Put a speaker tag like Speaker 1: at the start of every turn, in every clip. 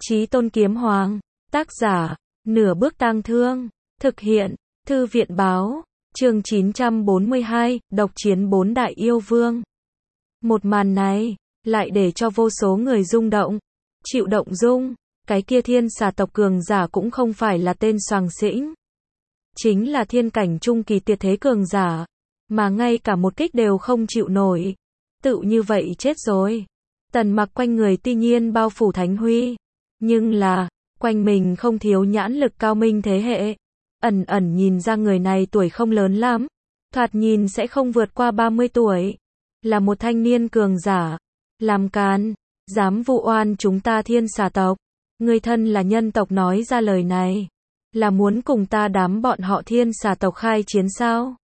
Speaker 1: Chí Tôn Kiếm Hoàng, tác giả, Nửa Bước Tang Thương, thực hiện, Thư viện Báo, chương 942, độc chiến 4 đại yêu vương. Một màn này, lại để cho vô số người rung động, chịu động dung, cái kia thiên xà tộc cường giả cũng không phải là tên soàng xĩnh. Chính là thiên cảnh trung kỳ tuyệt thế cường giả, mà ngay cả một kích đều không chịu nổi. Tự như vậy chết rồi. Tần Mặc quanh người tuy nhiên bao phủ thánh huy, nhưng là, quanh mình không thiếu nhãn lực cao minh thế hệ. Ẩn ẩn nhìn ra người này tuổi không lớn lắm, thoạt nhìn sẽ không vượt qua 30 tuổi. Là một thanh niên cường giả. Làm càn, dám vu oan chúng ta thiên xà tộc. Người thân là nhân tộc nói ra lời này, là muốn cùng ta đám bọn họ thiên xà tộc khai chiến sao?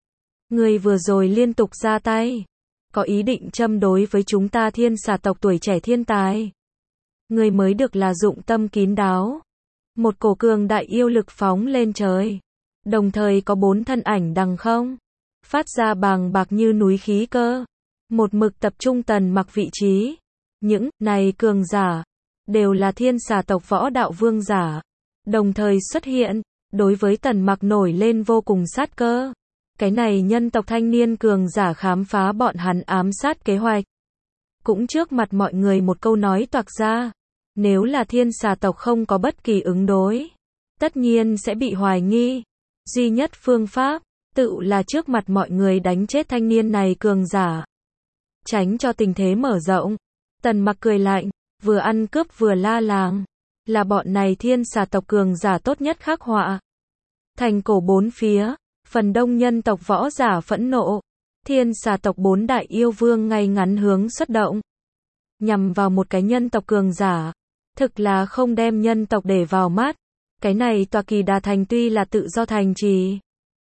Speaker 1: Người vừa rồi liên tục ra tay, có ý định châm đối với chúng ta thiên xà tộc tuổi trẻ thiên tài. Người mới được là dụng tâm kín đáo. Một cổ cường đại yêu lực phóng lên trời, đồng thời có 4 thân ảnh đằng không, phát ra bàng bạc như núi khí cơ, một mực tập trung Tần Mặc vị trí. Những này cường giả đều là thiên xà tộc võ đạo vương giả, đồng thời xuất hiện, đối với Tần Mặc nổi lên vô cùng sát cơ. Cái này nhân tộc thanh niên cường giả khám phá bọn hắn ám sát kế hoạch, cũng trước mặt mọi người một câu nói toạc ra, nếu là thiên xà tộc không có bất kỳ ứng đối, tất nhiên sẽ bị hoài nghi. Duy nhất phương pháp, tự là trước mặt mọi người đánh chết thanh niên này cường giả, tránh cho tình thế mở rộng. Tần Mặc cười lạnh, vừa ăn cướp vừa la làng, là bọn này thiên xà tộc cường giả tốt nhất khắc họa. Thành cổ bốn phía, phần đông nhân tộc võ giả phẫn nộ, thiên xà tộc 4 đại yêu vương ngay ngắn hướng xuất động, nhằm vào một cái nhân tộc cường giả, thực là không đem nhân tộc để vào mắt. Cái này tòa Kỳ Đà thành tuy là tự do thành trì,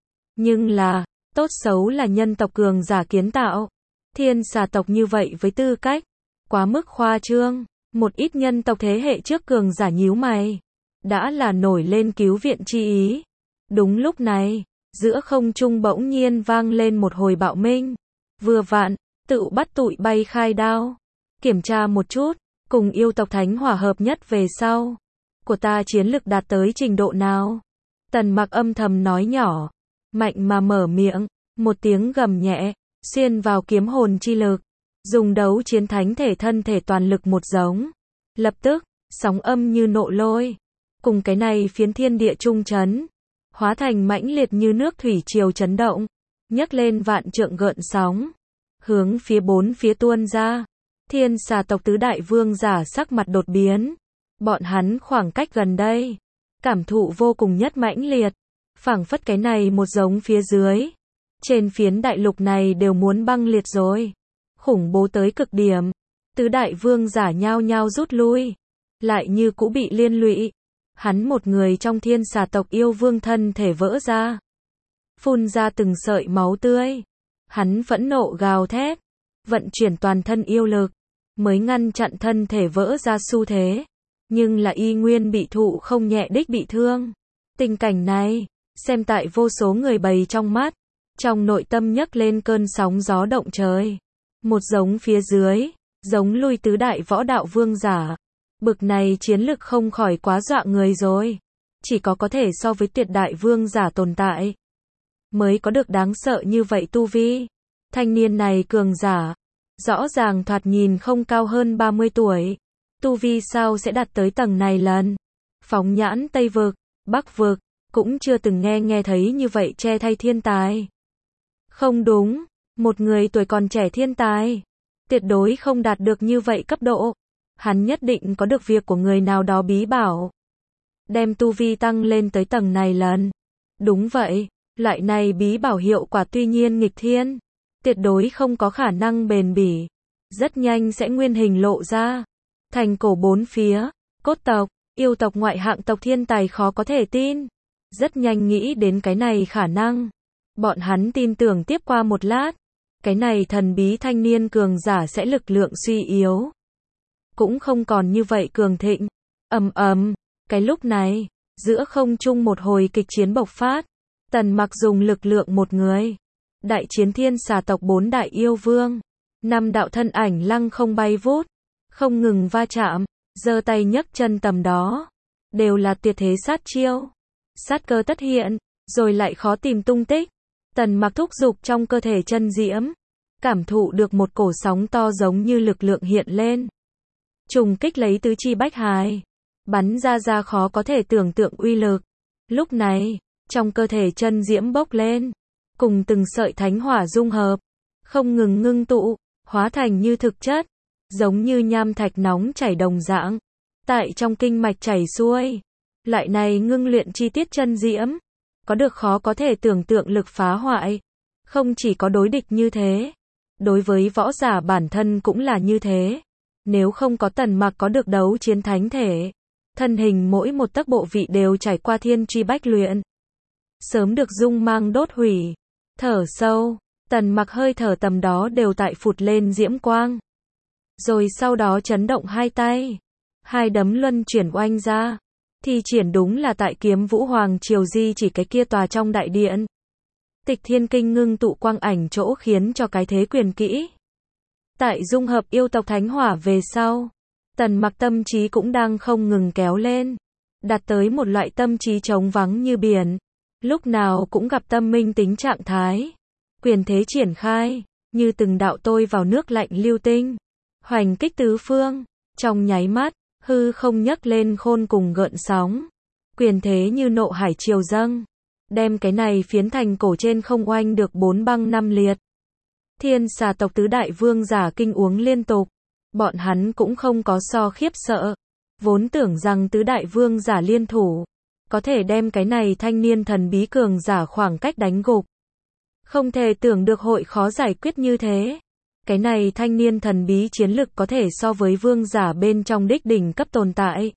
Speaker 1: nhưng là, tốt xấu là nhân tộc cường giả kiến tạo. Thiên xà tộc như vậy với tư cách, quá mức khoa trương. Một ít nhân tộc thế hệ trước cường giả nhíu mày, đã là nổi lên cứu viện chi ý. Đúng lúc này, giữa không trung bỗng nhiên vang lên một hồi bạo minh. Vừa vặn, tự bắt tụi bay khai đao. Kiểm tra một chút, cùng yêu tộc thánh hỏa hợp nhất về sau, của ta chiến lực đạt tới trình độ nào? Tần Mặc âm thầm nói nhỏ, mạnh mà mở miệng, một tiếng gầm nhẹ, xuyên vào kiếm hồn chi lực, dùng đấu chiến thánh thể thân thể toàn lực một giống. Lập tức, sóng âm như nộ lôi, cùng cái này phiến thiên địa trung chấn, hóa thành mãnh liệt như nước thủy triều chấn động, nhấc lên vạn trượng gợn sóng, hướng phía 4 phía tuôn ra. Thiên xà tộc tứ đại vương giả sắc mặt đột biến, bọn hắn khoảng cách gần đây, cảm thụ vô cùng nhất mãnh liệt, phảng phất cái này một giống phía dưới, trên phiến đại lục này đều muốn băng liệt rồi, khủng bố tới cực điểm. Tứ đại vương giả nhao nhao rút lui, lại như cũ bị liên lụy. Hắn một người trong thiên xà tộc yêu vương thân thể vỡ ra, phun ra từng sợi máu tươi. Hắn phẫn nộ gào thét, vận chuyển toàn thân yêu lực, mới ngăn chặn thân thể vỡ ra xu thế, nhưng là y nguyên bị thụ không nhẹ đích bị thương. Tình cảnh này, xem tại vô số người bày trong mắt, trong nội tâm nhấc lên cơn sóng gió động trời. Một giống phía dưới, giống lui tứ đại võ đạo vương giả. Bực này chiến lực không khỏi quá dọa người rồi. Chỉ có thể so với tuyệt đại vương giả tồn tại, mới có được đáng sợ như vậy tu vi. Thanh niên này cường giả, rõ ràng thoạt nhìn không cao hơn 30 tuổi. Tu vi sao sẽ đạt tới tầng này lần? Phóng nhãn Tây Vực, Bắc Vực, cũng chưa từng nghe thấy như vậy che thay thiên tài. Không đúng, một người tuổi còn trẻ thiên tài, tuyệt đối không đạt được như vậy cấp độ. Hắn nhất định có được việc của người nào đó bí bảo, đem tu vi tăng lên tới tầng này lần. Đúng vậy, loại này bí bảo hiệu quả tuy nhiên nghịch thiên, tuyệt đối không có khả năng bền bỉ, rất nhanh sẽ nguyên hình lộ ra. Thành cổ 4 phía, cốt tộc, yêu tộc ngoại hạng tộc thiên tài khó có thể tin, rất nhanh nghĩ đến cái này khả năng. Bọn hắn tin tưởng tiếp qua một lát, cái này thần bí thanh niên cường giả sẽ lực lượng suy yếu, cũng không còn như vậy cường thịnh. Ầm ầm, cái lúc này, giữa không trung một hồi kịch chiến bộc phát. Tần Mặc dùng lực lượng một người, đại chiến thiên xà tộc 4 đại yêu vương, 5 đạo thân ảnh lăng không bay vút, không ngừng va chạm, giơ tay nhấc chân tầm đó, đều là tuyệt thế sát chiêu. Sát cơ tất hiện, rồi lại khó tìm tung tích. Tần Mặc thúc giục trong cơ thể chân diễm, cảm thụ được một cổ sóng to giống như lực lượng hiện lên. Trùng kích lấy tứ chi bách hài, bắn ra khó có thể tưởng tượng uy lực. Lúc này, trong cơ thể chân diễm bốc lên, cùng từng sợi thánh hỏa dung hợp, không ngừng ngưng tụ, hóa thành như thực chất, giống như nham thạch nóng chảy đồng dạng, tại trong kinh mạch chảy xuôi. Loại này ngưng luyện chi tiết chân diễm, có được khó có thể tưởng tượng lực phá hoại. Không chỉ có đối địch như thế, đối với võ giả bản thân cũng là như thế. Nếu không có Tần Mặc có được đấu chiến thánh thể, thân hình mỗi một tấc bộ vị đều trải qua thiên truy bách luyện, sớm được dung mang đốt hủy. Thở sâu, Tần Mặc hơi thở tầm đó đều tại phụt lên diễm quang. Rồi sau đó chấn động hai tay, hai đấm luân chuyển oanh ra, thì triển đúng là tại Kiếm Vũ Hoàng Triều di chỉ cái kia tòa trong đại điện. Tịch Thiên Kinh ngưng tụ quang ảnh chỗ khiến cho cái thế quyền kỹ. Tại dung hợp yêu tộc thánh hỏa về sau, Tần Mặc tâm trí cũng đang không ngừng kéo lên, đạt tới một loại tâm trí trống vắng như biển, lúc nào cũng gặp tâm minh tính trạng thái. Quyền thế triển khai, như từng đạo tôi vào nước lạnh lưu tinh, hoành kích tứ phương, trong nháy mắt, hư không nhấc lên khôn cùng gợn sóng. Quyền thế như nộ hải triều dâng, đem cái này phiến thành cổ trên không oanh được 4 băng 5 liệt. Thiên Xà tộc tứ đại vương giả kinh uống liên tục, bọn hắn cũng không có so khiếp sợ, vốn tưởng rằng tứ đại vương giả liên thủ, có thể đem cái này thanh niên thần bí cường giả khoảng cách đánh gục. Không thể tưởng được hội khó giải quyết như thế. Cái này thanh niên thần bí chiến lực có thể so với vương giả bên trong đích đỉnh cấp tồn tại.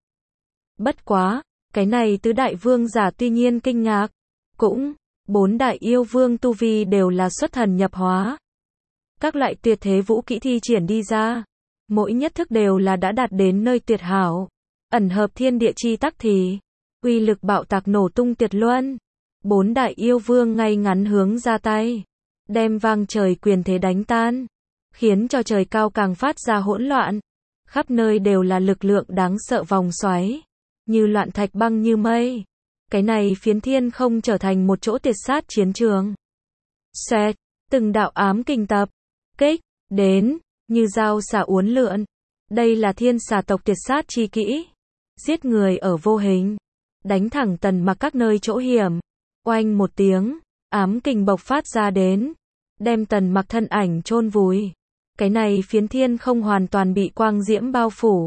Speaker 1: Bất quá, cái này tứ đại vương giả tuy nhiên kinh ngạc, cũng, 4 đại yêu vương tu vi đều là xuất thần nhập hóa. Các loại tuyệt thế vũ kỹ thi triển đi ra, mỗi nhất thức đều là đã đạt đến nơi tuyệt hảo, ẩn hợp thiên địa chi tắc thì, uy lực bạo tạc nổ tung tuyệt luân. 4 đại yêu vương ngay ngắn hướng ra tay, đem vang trời quyền thế đánh tan, khiến cho trời cao càng phát ra hỗn loạn, khắp nơi đều là lực lượng đáng sợ vòng xoáy, như loạn thạch băng như mây. Cái này phiến thiên không trở thành một chỗ tuyệt sát chiến trường. Xoẹt, từng đạo ám kình tập kích đến, như dao xả uốn lượn. Đây là Thiên Xà tộc tuyệt sát chi kỹ, giết người ở vô hình, đánh thẳng Tần Mặc các nơi chỗ hiểm. Oanh một tiếng, ám kình bộc phát ra đến, đem Tần Mặc thân ảnh chôn vùi. Cái này phiến thiên không hoàn toàn bị quang diễm bao phủ,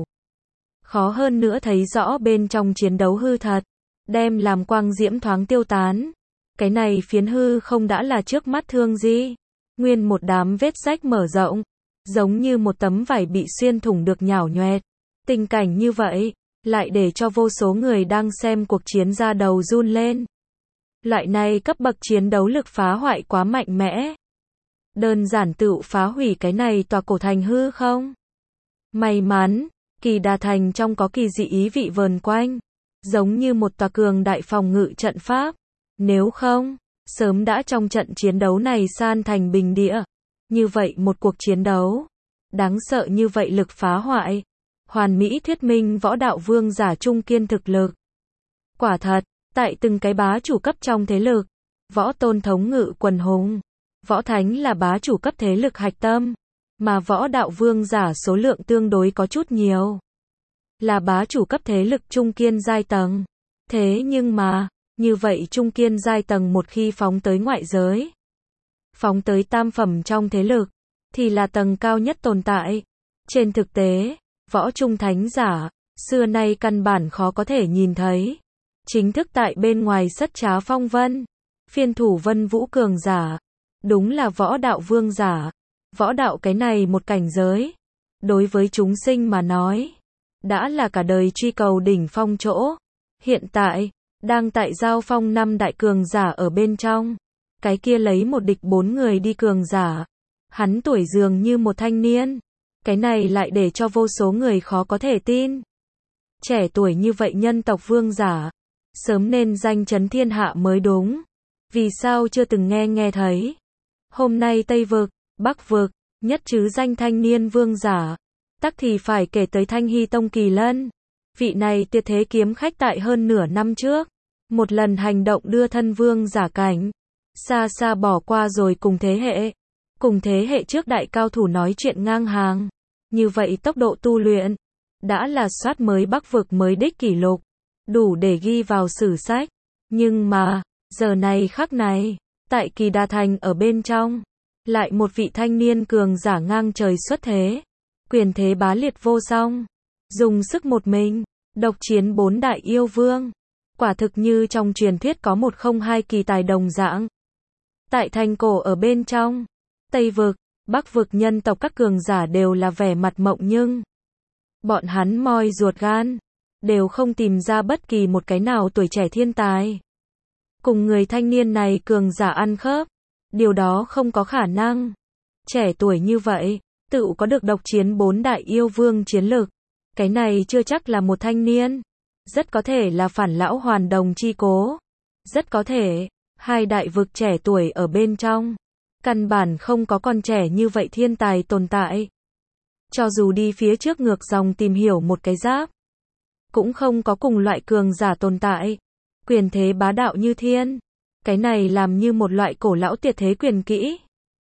Speaker 1: khó hơn nữa thấy rõ bên trong chiến đấu hư thật, đem làm quang diễm thoáng tiêu tán. Cái này phiến hư không đã là trước mắt Thương Di, nguyên một đám vết rách mở rộng, giống như một tấm vải bị xuyên thủng được nhào nhoẹt. Tình cảnh như vậy, lại để cho vô số người đang xem cuộc chiến da đầu run lên. Loại này cấp bậc chiến đấu lực phá hoại quá mạnh mẽ. Đơn giản tựu phá hủy cái này tòa cổ thành hư không. May mắn, Kỳ Đà Thành trong có kỳ dị ý vị vờn quanh, giống như một tòa cường đại phòng ngự trận pháp. Nếu không, sớm đã trong trận chiến đấu này san thành bình địa. Như vậy một cuộc chiến đấu, đáng sợ như vậy lực phá hoại, hoàn mỹ thuyết minh võ đạo vương giả trung kiên thực lực. Quả thật, tại từng cái bá chủ cấp trong thế lực, võ tôn thống ngự quần hùng, võ thánh là bá chủ cấp thế lực hạch tâm, mà võ đạo vương giả số lượng tương đối có chút nhiều, là bá chủ cấp thế lực trung kiên giai tầng. Thế nhưng mà, như vậy trung kiên giai tầng một khi phóng tới ngoại giới, phóng tới tam phẩm trong thế lực, thì là tầng cao nhất tồn tại. Trên thực tế, võ trung thánh giả, xưa nay căn bản khó có thể nhìn thấy. Chính thức tại bên ngoài sất trá phong vân, phiên thủ vân vũ cường giả, đúng là võ đạo vương giả. Võ đạo cái này một cảnh giới, đối với chúng sinh mà nói, đã là cả đời truy cầu đỉnh phong chỗ. Hiện tại, đang tại giao phong 5 đại cường giả ở bên trong. Cái kia lấy một địch 4 người đi cường giả. Hắn tuổi dường như một thanh niên. Cái này lại để cho vô số người khó có thể tin. Trẻ tuổi như vậy nhân tộc vương giả, sớm nên danh chấn thiên hạ mới đúng. Vì sao chưa từng nghe thấy? Hôm nay Tây vực, Bắc vực, nhất chứ danh thanh niên vương giả, Tắc thì phải kể tới Thanh Hy Tông Kỳ Lân. Vị này tuyệt thế kiếm khách tại hơn nửa năm trước, một lần hành động đưa thân vương giả cảnh, xa xa bỏ qua rồi cùng thế hệ trước đại cao thủ nói chuyện ngang hàng. Như vậy tốc độ tu luyện, đã là soát mới Bắc vực mới đích kỷ lục, đủ để ghi vào sử sách. Nhưng mà, giờ này khắc này, tại Kỳ Đà Thành ở bên trong, lại một vị thanh niên cường giả ngang trời xuất thế, quyền thế bá liệt vô song, dùng sức một mình, độc chiến 4 đại yêu vương. Quả thực như trong truyền thuyết có một không hai kỳ tài đồng dạng. Tại thành cổ ở bên trong, Tây vực, Bắc vực nhân tộc các cường giả đều là vẻ mặt mộng nhưng bọn hắn moi ruột gan, đều không tìm ra bất kỳ một cái nào tuổi trẻ thiên tài cùng người thanh niên này cường giả ăn khớp. Điều đó không có khả năng. Trẻ tuổi như vậy, tự có được độc chiến 4 đại yêu vương chiến lực. Cái này chưa chắc là một thanh niên. Rất có thể là phản lão hoàn đồng chi cố. Rất có thể, hai đại vực trẻ tuổi ở bên trong. Căn bản không có con trẻ như vậy thiên tài tồn tại. Cho dù đi phía trước ngược dòng tìm hiểu một cái giáp, cũng không có cùng loại cường giả tồn tại. Quyền thế bá đạo như thiên. Cái này làm như một loại cổ lão tuyệt thế quyền kỹ.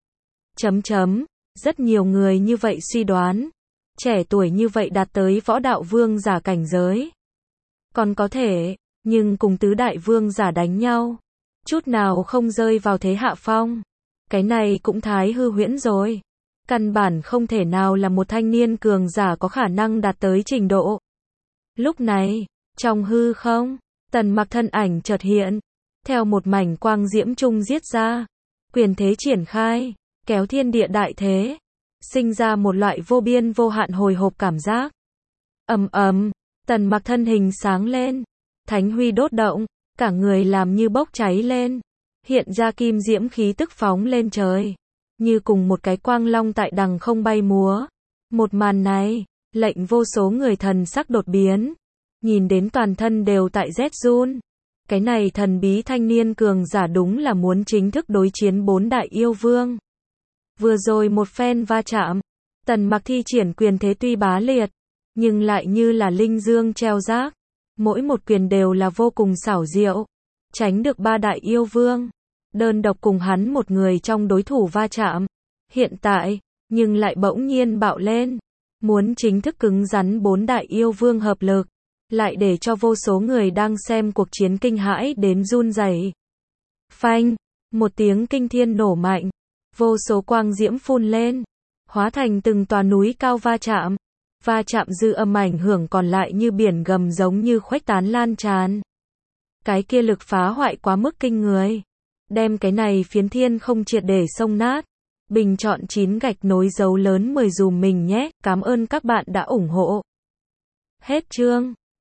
Speaker 1: Rất nhiều người như vậy suy đoán. Trẻ tuổi như vậy đạt tới võ đạo vương giả cảnh giới. Còn có thể, nhưng cùng tứ đại vương giả đánh nhau. Chút nào không rơi vào thế hạ phong. Cái này cũng thái hư huyễn rồi. Căn bản không thể nào là một thanh niên cường giả có khả năng đạt tới trình độ. Lúc này, trong hư không, Tần Mặc thân ảnh chợt hiện. Theo một mảnh quang diễm trung giết ra. Quyền thế triển khai, kéo thiên địa đại thế. Sinh ra một loại vô biên vô hạn hồi hộp cảm giác. Tần Mặc thân hình sáng lên. Thánh huy đốt động, cả người làm như bốc cháy lên. Hiện ra kim diễm khí tức phóng lên trời. Như cùng một cái quang long tại đằng không bay múa. Một màn này, lệnh vô số người thần sắc đột biến. Nhìn đến toàn thân đều tại rét run. Cái này thần bí thanh niên cường giả đúng là muốn chính thức đối chiến 4 đại yêu vương. Vừa rồi một phen va chạm, Tần Mặc thi triển quyền thế tuy bá liệt, nhưng lại như là linh dương treo rác. Mỗi một quyền đều là vô cùng xảo diệu, tránh được 3 đại yêu vương. Đơn độc cùng hắn một người trong đối thủ va chạm. Hiện tại, nhưng lại bỗng nhiên bạo lên. Muốn chính thức cứng rắn 4 đại yêu vương hợp lực. Lại để cho vô số người đang xem cuộc chiến kinh hãi đến run rẩy. Phanh, một tiếng kinh thiên nổ mạnh. Vô số quang diễm phun lên. Hóa thành từng tòa núi cao va chạm. Va chạm dư âm ảnh hưởng còn lại như biển gầm giống như khuếch tán lan tràn. Cái kia lực phá hoại quá mức kinh người. Đem cái này phiến thiên không triệt để xông nát. Bình chọn 9 gạch nối dấu lớn 10 dùm mình nhé. Cảm ơn các bạn đã ủng hộ. Hết chương.